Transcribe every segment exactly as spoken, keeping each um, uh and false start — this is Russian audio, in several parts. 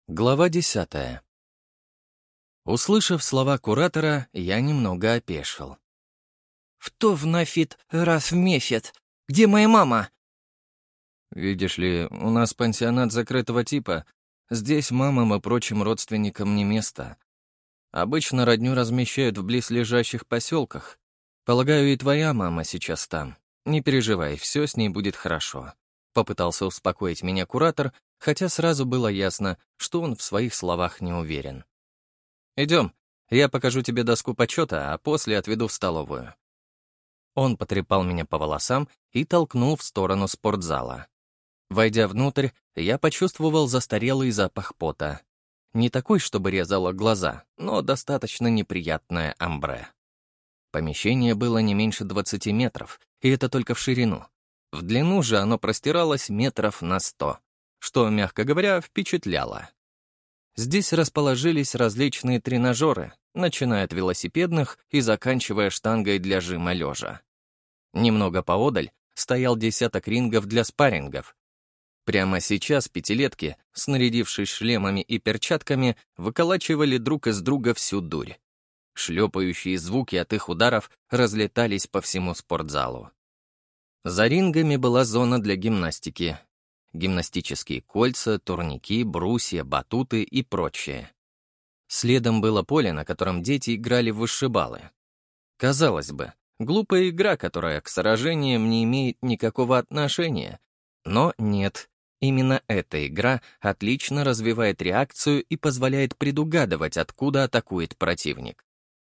Глава десятая. Услышав слова куратора, я немного опешил. «Что в нафит раз в месяц? Где моя мама?» «Видишь ли, у нас пансионат закрытого типа. Здесь мамам и прочим родственникам не место. Обычно родню размещают в близлежащих поселках. Полагаю, и твоя мама сейчас там. Не переживай, все с ней будет хорошо». Попытался успокоить меня куратор, хотя сразу было ясно, что он в своих словах не уверен. «Идем, я покажу тебе доску почета, а после отведу в столовую». Он потрепал меня по волосам и толкнул в сторону спортзала. Войдя внутрь, я почувствовал застарелый запах пота. Не такой, чтобы резало глаза, но достаточно неприятное амбре. Помещение было не меньше двадцати метров, и это только в ширину. В длину же оно простиралось метров на сто, что, мягко говоря, впечатляло. Здесь расположились различные тренажеры, начиная от велосипедных и заканчивая штангой для жима лежа. Немного поодаль стоял десяток рингов для спаррингов. Прямо сейчас пятилетки, снарядившись шлемами и перчатками, выколачивали друг из друга всю дурь. Шлепающие звуки от их ударов разлетались по всему спортзалу. За рингами была зона для гимнастики. Гимнастические кольца, турники, брусья, батуты и прочее. Следом было поле, на котором дети играли в вышибалы. Казалось бы, глупая игра, которая к сражениям не имеет никакого отношения. Но нет, именно эта игра отлично развивает реакцию и позволяет предугадывать, откуда атакует противник.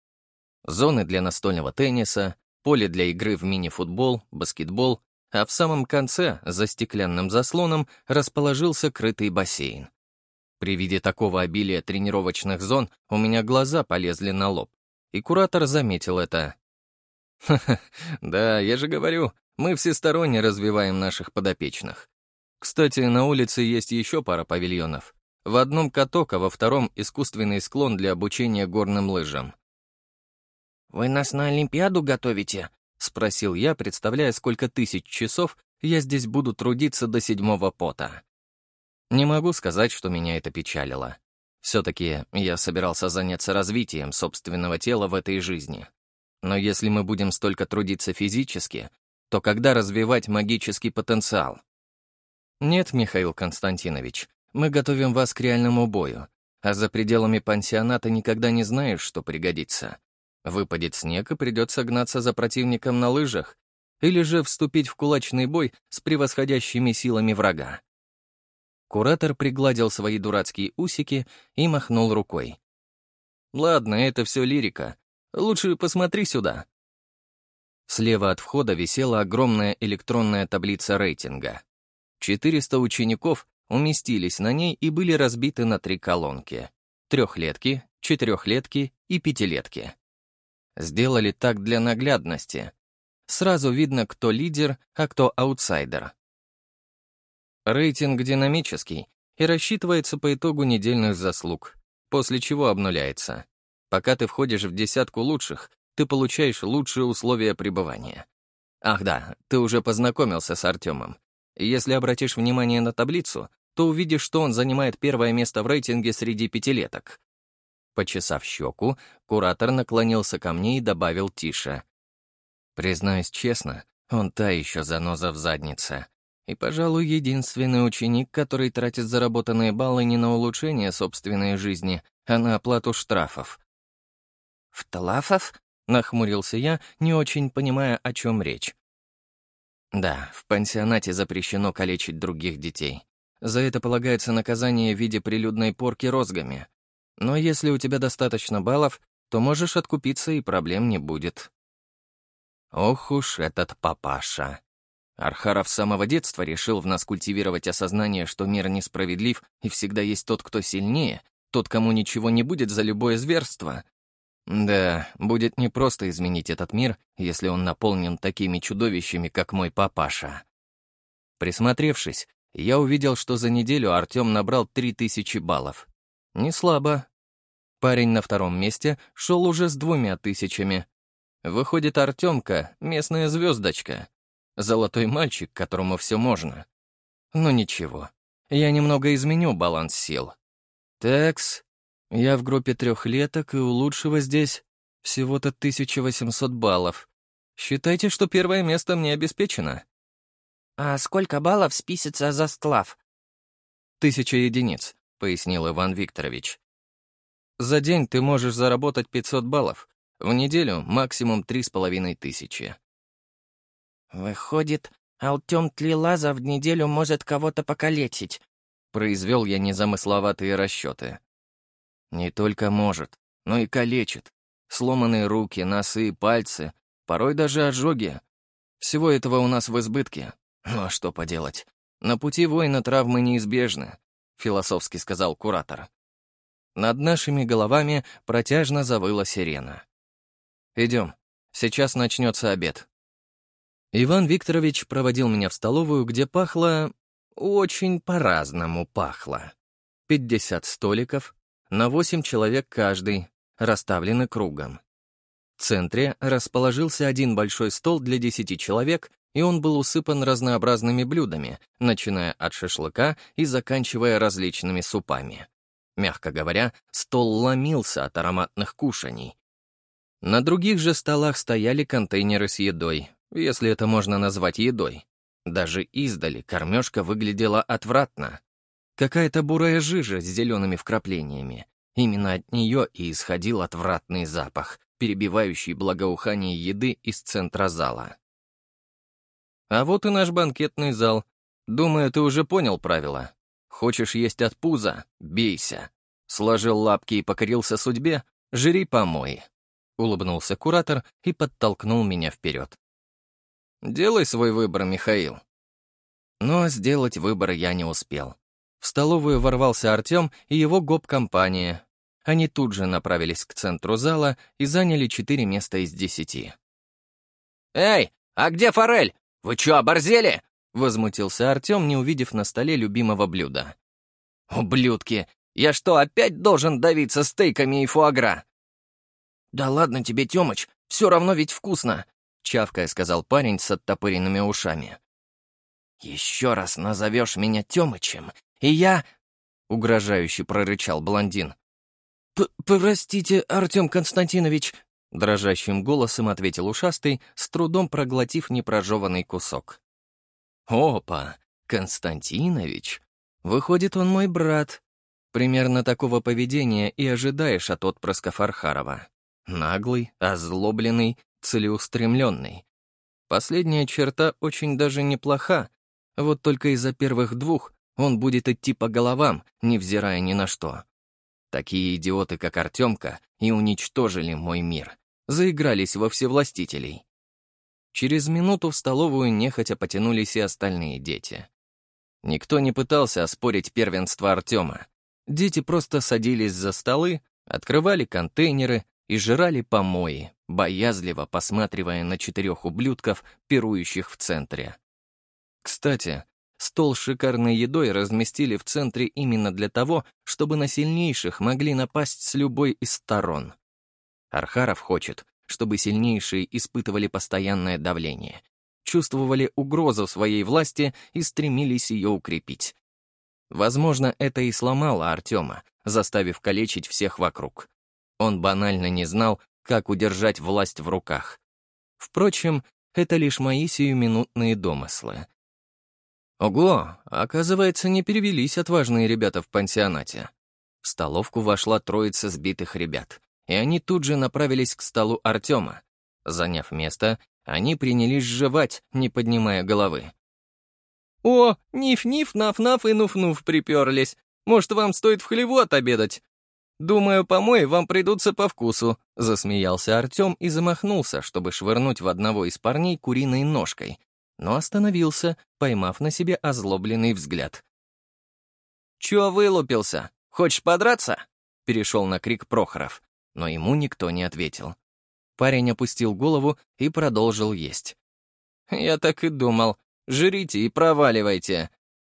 Зоны для настольного тенниса, поле для игры в мини-футбол, баскетбол, а в самом конце, за стеклянным заслоном, расположился крытый бассейн. При виде такого обилия тренировочных зон у меня глаза полезли на лоб, и куратор заметил это. «Ха-ха, да, я же говорю, мы всесторонне развиваем наших подопечных. Кстати, на улице есть еще пара павильонов. В одном каток, а во втором — искусственный склон для обучения горным лыжам». «Вы нас на Олимпиаду готовите?» — спросил я, представляя, сколько тысяч часов я здесь буду трудиться до седьмого пота. Не могу сказать, что меня это печалило. Все-таки я собирался заняться развитием собственного тела в этой жизни. Но если мы будем столько трудиться физически, то когда развивать магический потенциал? Нет, Михаил Константинович, мы готовим вас к реальному бою, а за пределами пансионата никогда не знаешь, что пригодится. Выпадет снег, и придется гнаться за противником на лыжах, или же вступить в кулачный бой с превосходящими силами врага. Куратор пригладил свои дурацкие усики и махнул рукой. «Ладно, это все лирика. Лучше посмотри сюда». Слева от входа висела огромная электронная таблица рейтинга. четыреста учеников уместились на ней и были разбиты на три колонки — трехлетки, четырехлетки и пятилетки. Сделали так для наглядности. Сразу видно, кто лидер, а кто аутсайдер. Рейтинг динамический и рассчитывается по итогу недельных заслуг, после чего обнуляется. Пока ты входишь в десятку лучших, ты получаешь лучшие условия пребывания. Ах да, ты уже познакомился с Артемом. Если обратишь внимание на таблицу, то увидишь, что он занимает первое место в рейтинге среди пятилеток. Почесав щеку, куратор наклонился ко мне и добавил тише. Признаюсь честно, он та еще заноза в заднице. И, пожалуй, единственный ученик, который тратит заработанные баллы не на улучшение собственной жизни, а на оплату штрафов. «Втлафов?» — нахмурился я, не очень понимая, о чем речь. Да, в пансионате запрещено калечить других детей. За это полагается наказание в виде прилюдной порки розгами. Но если у тебя достаточно баллов, то можешь откупиться, и проблем не будет. Ох уж этот папаша. Архаров с самого детства решил в нас культивировать осознание, что мир несправедлив, и всегда есть тот, кто сильнее, тот, кому ничего не будет за любое зверство. Да, будет непросто изменить этот мир, если он наполнен такими чудовищами, как мой папаша. Присмотревшись, я увидел, что за неделю Артем набрал три тысячи баллов. Не слабо. Парень на втором месте шел уже с двумя тысячами. Выходит, Артемка — местная звездочка. Золотой мальчик, которому все можно. Но ничего, я немного изменю баланс сил. Такс, я в группе трехлеток, и у лучшего здесь всего-то тысяча восемьсот баллов. Считайте, что первое место мне обеспечено. «А сколько баллов списится за сплав?» «Тысяча единиц», — пояснил Иван Викторович. «За день ты можешь заработать пятьсот баллов, в неделю максимум три с половиной тысячи». «Выходит, Артем Тлелаза в неделю может кого-то покалечить», — произвел я незамысловатые расчеты. «Не только может, но и калечит. Сломанные руки, носы, пальцы, порой даже ожоги. Всего этого у нас в избытке. Ну а что поделать? На пути воина травмы неизбежны», — философски сказал куратор. Над нашими головами протяжно завыла сирена. «Идем, сейчас начнется обед». Иван Викторович проводил меня в столовую, где пахло... очень по-разному пахло. пятьдесят столиков, на восемь человек каждый, расставлены кругом. В центре расположился один большой стол для десяти человек, и он был усыпан разнообразными блюдами, начиная от шашлыка и заканчивая различными супами. Мягко говоря, стол ломился от ароматных кушаний. На других же столах стояли контейнеры с едой, если это можно назвать едой. Даже издали кормежка выглядела отвратно. Какая-то бурая жижа с зелеными вкраплениями. Именно от нее и исходил отвратный запах, перебивающий благоухание еды из центра зала. А вот и наш банкетный зал. Думаю, ты уже понял правила. Хочешь есть от пуза — бейся. Сложил лапки и покорился судьбе — жри помой. Улыбнулся куратор и подтолкнул меня вперед. Делай свой выбор, Михаил. Но сделать выбор я не успел. В столовую ворвался Артем и его гоп-компания. Они тут же направились к центру зала и заняли четыре места из десяти. «Эй, а где форель? Вы чё, оборзели?» — возмутился Артем, не увидев на столе любимого блюда. «Ублюдки! Я что, опять должен давиться стейками и фуагра?» «Да ладно тебе, Тёмыч, все равно ведь вкусно!» — чавкая сказал парень с оттопыренными ушами. «Еще раз назовешь меня Тёмычем, и я...» — угрожающе прорычал блондин. «Простите, Артем Константинович», — дрожащим голосом ответил ушастый, с трудом проглотив непрожеванный кусок. «Опа, Константинович! Выходит, он мой брат. Примерно такого поведения и ожидаешь от отпрысков Архарова. Наглый, озлобленный, целеустремленный. Последняя черта очень даже неплоха, вот только из-за первых двух он будет идти по головам, невзирая ни на что. Такие идиоты, как Артемка, и уничтожили мой мир, заигрались во всевластителей». Через минуту в столовую нехотя потянулись и остальные дети. Никто не пытался оспорить первенство Артема. Дети просто садились за столы, открывали контейнеры и жрали помои, боязливо посматривая на четырех ублюдков, пирующих в центре. Кстати, стол с шикарной едой разместили в центре именно для того, чтобы на сильнейших могли напасть с любой из сторон. Архаров хочет, чтобы сильнейшие испытывали постоянное давление, чувствовали угрозу своей власти и стремились ее укрепить. Возможно, это и сломало Артема, заставив калечить всех вокруг. Он банально не знал, как удержать власть в руках. Впрочем, это лишь мои сиюминутные домыслы. Ого, оказывается, не перевелись отважные ребята в пансионате. В столовку вошла троица сбитых ребят, и они тут же направились к столу Артема. Заняв место, они принялись жевать, не поднимая головы. «О, ниф-ниф, наф-наф и нуф-нуф приперлись. Может, вам стоит в хлеву отобедать? Думаю, помои вам придутся по вкусу», — засмеялся Артем и замахнулся, чтобы швырнуть в одного из парней куриной ножкой, но остановился, поймав на себе озлобленный взгляд. «Чё вылупился? Хочешь подраться?» — перешел на крик Прохоров, но ему никто не ответил. Парень опустил голову и продолжил есть. «Я так и думал. Жрите и проваливайте».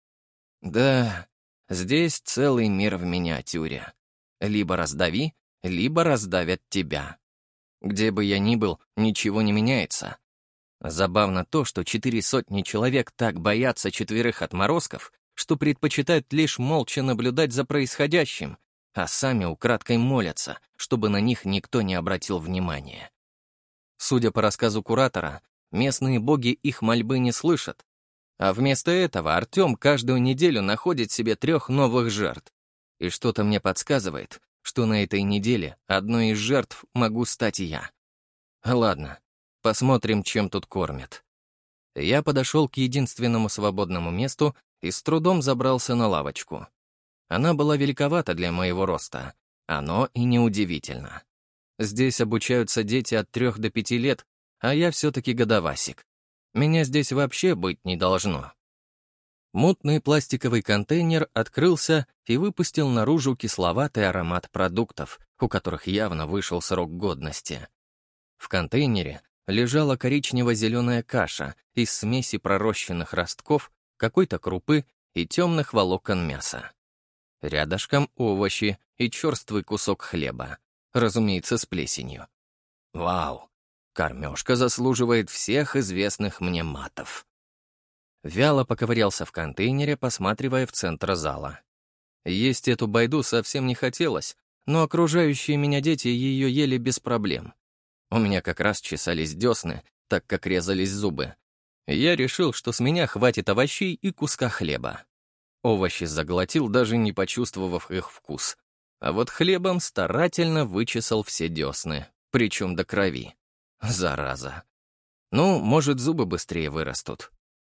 Да, здесь целый мир в миниатюре. Либо раздави, либо раздавят тебя. Где бы я ни был, ничего не меняется. Забавно то, что четыре сотни человек так боятся четверых отморозков, что предпочитают лишь молча наблюдать за происходящим, а сами украдкой молятся, чтобы на них никто не обратил внимания. Судя по рассказу куратора, местные боги их мольбы не слышат, а вместо этого Артем каждую неделю находит себе трех новых жертв. И что-то мне подсказывает, что на этой неделе одной из жертв могу стать я. Ладно, посмотрим, чем тут кормят. Я подошел к единственному свободному месту и с трудом забрался на лавочку. Она была великовата для моего роста. Оно и неудивительно. Здесь обучаются дети от трех до пяти лет, а я все-таки годовасик. Меня здесь вообще быть не должно. Мутный пластиковый контейнер открылся и выпустил наружу кисловатый аромат продуктов, у которых явно вышел срок годности. В контейнере лежала коричнево-зеленая каша из смеси пророщенных ростков, какой-то крупы и темных волокон мяса. Рядышком овощи и черствый кусок хлеба, разумеется, с плесенью. Вау! Кормежка заслуживает всех известных мне матов. Вяло поковырялся в контейнере, посматривая в центр зала. Есть эту байду совсем не хотелось, но окружающие меня дети ее ели без проблем. У меня как раз чесались десны, так как резались зубы. Я решил, что с меня хватит овощей и куска хлеба. Овощи заглотил, даже не почувствовав их вкус. А вот хлебом старательно вычесал все десны, причем до крови. Зараза. Ну, может, зубы быстрее вырастут.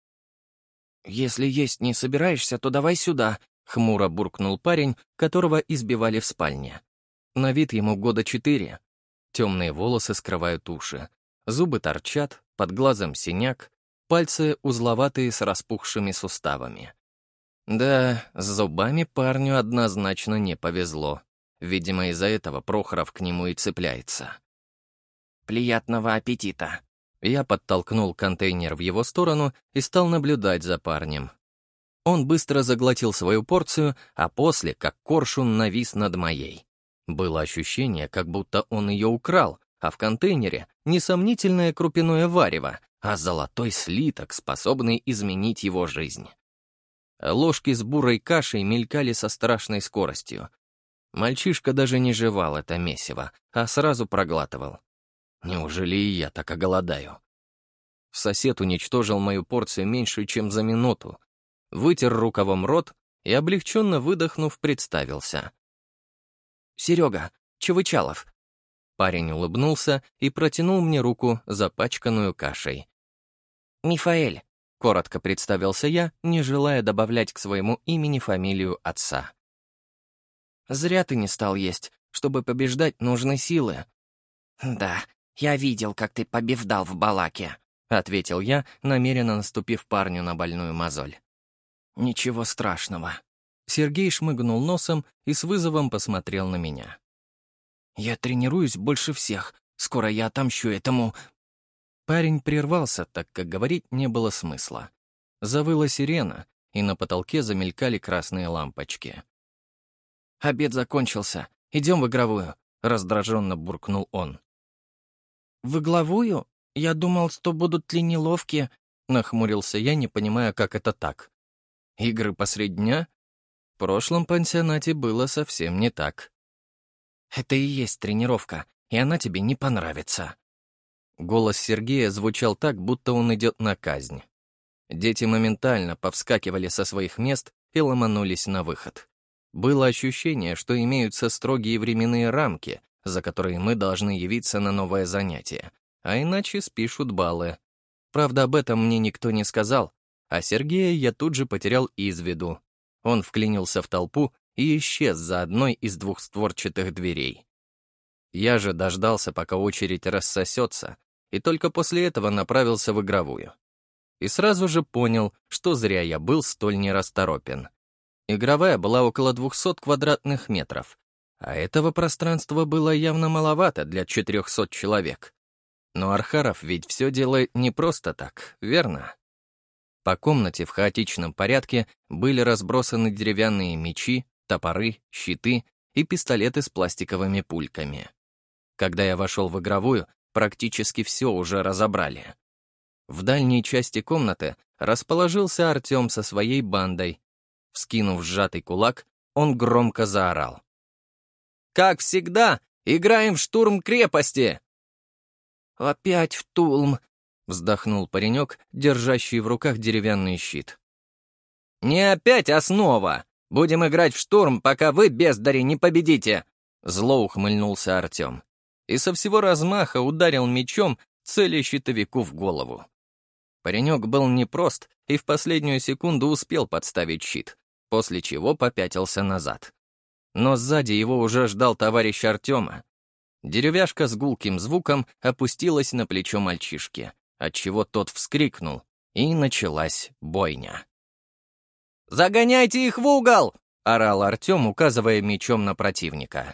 «Если есть не собираешься, то давай сюда», — хмуро буркнул парень, которого избивали в спальне. На вид ему года четыре. Темные волосы скрывают уши. Зубы торчат, под глазом синяк, пальцы узловатые с распухшими суставами. Да, с зубами парню однозначно не повезло. Видимо, из-за этого Прохоров к нему и цепляется. «Приятного аппетита!» Я подтолкнул контейнер в его сторону и стал наблюдать за парнем. Он быстро заглотил свою порцию, а после, как коршун, навис над моей. Было ощущение, как будто он ее украл, а в контейнере не сомнительное крупяное варево, а золотой слиток, способный изменить его жизнь. Ложки с бурой кашей мелькали со страшной скоростью. Мальчишка даже не жевал это месиво, а сразу проглатывал. Неужели и я так оголодаю? Сосед уничтожил мою порцию меньше, чем за минуту. Вытер рукавом рот и, облегченно выдохнув, представился. «Серега, Чевычалов». Парень улыбнулся и протянул мне руку, запачканную кашей. «Мифаэль», — коротко представился я, не желая добавлять к своему имени фамилию отца. «Зря ты не стал есть. Чтобы побеждать, нужны силы». «Да, я видел, как ты побеждал в Балаке», — ответил я, намеренно наступив парню на больную мозоль. «Ничего страшного». Сергей шмыгнул носом и с вызовом посмотрел на меня. «Я тренируюсь больше всех. Скоро я отомщу этому...» Парень прервался, так как говорить не было смысла. Завыла сирена, и на потолке замелькали красные лампочки. «Обед закончился. Идем в игровую», — раздраженно буркнул он. «В игровую? Я думал, что будут ли неловкие...» — нахмурился я, не понимая, как это так. «Игры посредь дня?» В прошлом пансионате было совсем не так. «Это и есть тренировка, и она тебе не понравится». Голос Сергея звучал так, будто он идет на казнь. Дети моментально повскакивали со своих мест и ломанулись на выход. Было ощущение, что имеются строгие временные рамки, за которые мы должны явиться на новое занятие, а иначе спишут баллы. Правда, об этом мне никто не сказал, а Сергея я тут же потерял из виду. Он вклинился в толпу и исчез за одной из двухстворчатых дверей. Я же дождался, пока очередь рассосется, и только после этого направился в игровую. И сразу же понял, что зря я был столь нерасторопен. Игровая была около двухсот квадратных метров, а этого пространства было явно маловато для четырехсот человек. Но Архаров ведь все делает не просто так, верно? По комнате в хаотичном порядке были разбросаны деревянные мечи, топоры, щиты и пистолеты с пластиковыми пульками. Когда я вошел в игровую, практически все уже разобрали. В дальней части комнаты расположился Артем со своей бандой. Вскинув сжатый кулак, он громко заорал. Как всегда, играем в штурм крепости!» «Опять в Тулм», — вздохнул паренек, держащий в руках деревянный щит. «Не опять, а снова! Будем играть в штурм, пока вы, бездари, не победите!» Зло ухмыльнулся Артем. И со всего размаха ударил мечом, целя щитовику в голову. Паренек был непрост и в последнюю секунду успел подставить щит, после чего попятился назад. Но сзади его уже ждал товарищ Артема. Деревяшка с гулким звуком опустилась на плечо мальчишки, отчего тот вскрикнул, и началась бойня. «Загоняйте их в угол!» — орал Артем, указывая мечом на противника.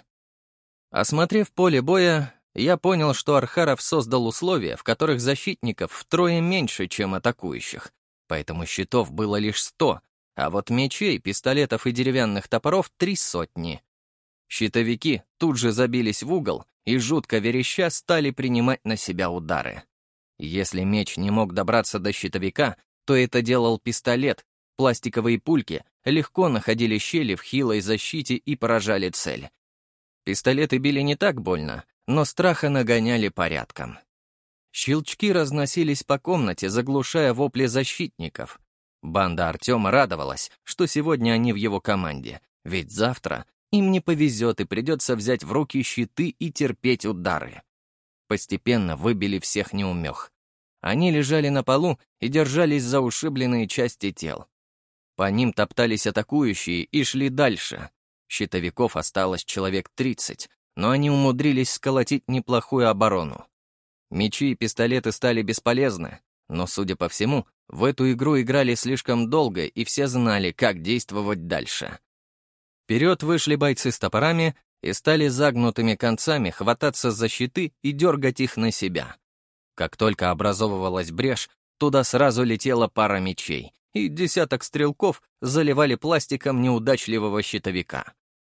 Осмотрев поле боя, я понял, что Архаров создал условия, в которых защитников втрое меньше, чем атакующих, поэтому щитов было лишь сто, а вот мечей, пистолетов и деревянных топоров — три сотни. Щитовики тут же забились в угол и, жутко вереща, стали принимать на себя удары. Если меч не мог добраться до щитовика, то это делал пистолет, пластиковые пульки легко находили щели в хилой защите и поражали цель. Пистолеты били не так больно, но страха нагоняли порядком. Щелчки разносились по комнате, заглушая вопли защитников. Банда Артема радовалась, что сегодня они в его команде, ведь завтра им не повезет и придется взять в руки щиты и терпеть удары. Постепенно выбили всех неумех. Они лежали на полу и держались за ушибленные части тел. По ним топтались атакующие и шли дальше. Щитовиков осталось человек тридцать, но они умудрились сколотить неплохую оборону. Мечи и пистолеты стали бесполезны, но, судя по всему, в эту игру играли слишком долго, и все знали, как действовать дальше. Вперед вышли бойцы с топорами и стали загнутыми концами хвататься за щиты и дергать их на себя. Как только образовывалась брешь, туда сразу летела пара мечей, и десяток стрелков заливали пластиком неудачливого щитовика.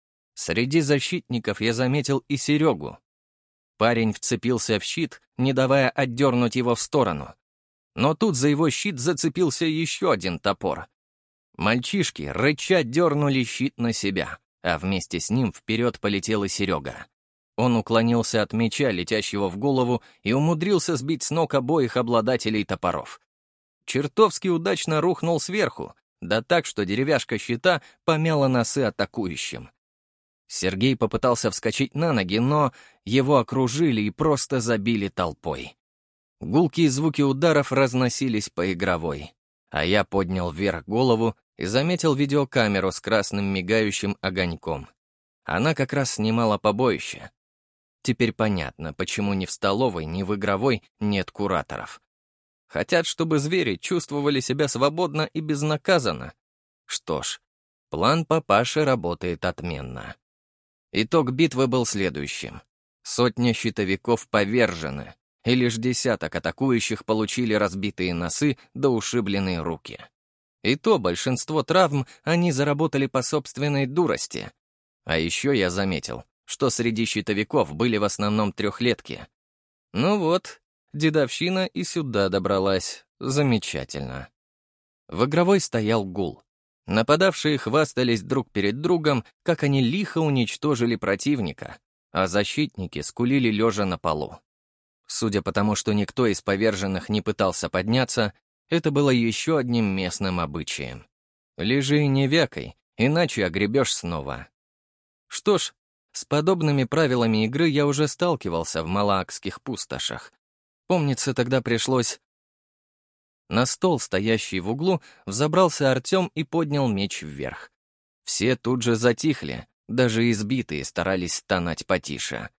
Среди защитников я заметил и Серегу. Парень вцепился в щит, не давая отдернуть его в сторону. Но тут за его щит зацепился еще один топор. Мальчишки, рыча, дернули щит на себя, а вместе с ним вперед полетел и Серега. Он уклонился от меча, летящего в голову, и умудрился сбить с ног обоих обладателей топоров. Чертовски удачно рухнул сверху, да так, что деревяшка щита помяла носы атакующим. Сергей попытался вскочить на ноги, но его окружили и просто забили толпой. Гулкие звуки ударов разносились по игровой, а я поднял вверх голову и заметил видеокамеру с красным мигающим огоньком. Она как раз снимала побоище. Теперь понятно, почему ни в столовой, ни в игровой нет кураторов. Хотят, чтобы звери чувствовали себя свободно и безнаказанно. Что ж, план папаши работает отменно. Итог битвы был следующим. Сотня щитовиков повержены, и лишь десяток атакующих получили разбитые носы да ушибленные руки. И то большинство травм они заработали по собственной дурости. А еще я заметил, что среди щитовиков были в основном трехлетки. Ну вот, дедовщина и сюда добралась. Замечательно. В игровой стоял гул. Нападавшие хвастались друг перед другом, как они лихо уничтожили противника, а защитники скулили лежа на полу. Судя по тому, что никто из поверженных не пытался подняться, это было еще одним местным обычаем. Лежи и не вякай, иначе огребешь снова. Что ж, с подобными правилами игры я уже сталкивался в малаакских пустошах. Помнится, тогда пришлось... На стол, стоящий в углу, взобрался Артем и поднял меч вверх. Все тут же затихли, даже избитые старались стонать потише.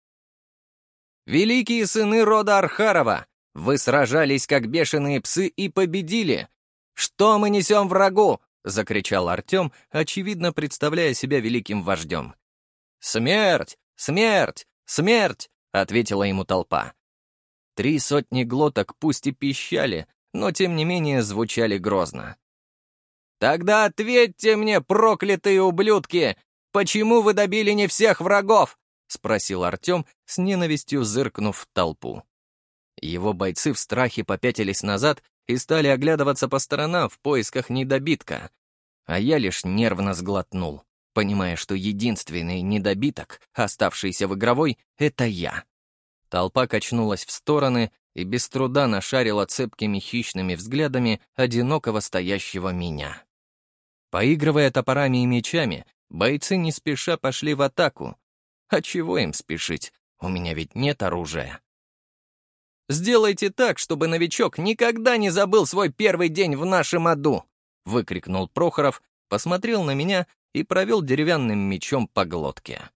«Великие сыны рода Архарова! Вы сражались, как бешеные псы, и победили! Что мы несем врагу?» — закричал Артем, очевидно представляя себя великим вождем. «Смерть! Смерть! Смерть!» — ответила ему толпа. Три сотни глоток пусть и пищали, но тем не менее звучали грозно. «Тогда ответьте мне, проклятые ублюдки, почему вы добили не всех врагов?» — спросил Артем, с ненавистью зыркнув в толпу. Его бойцы в страхе попятились назад и стали оглядываться по сторонам в поисках недобитка, а я лишь нервно сглотнул, понимая, что единственный недобиток, оставшийся в игровой, — это я. Толпа качнулась в стороны и без труда нашарила цепкими хищными взглядами одинокого стоящего меня. Поигрывая топорами и мечами, бойцы не спеша пошли в атаку. А чего им спешить? У меня ведь нет оружия. «Сделайте так, чтобы новичок никогда не забыл свой первый день в нашем аду!» — выкрикнул Прохоров, посмотрел на меня и провел деревянным мечом по глотке.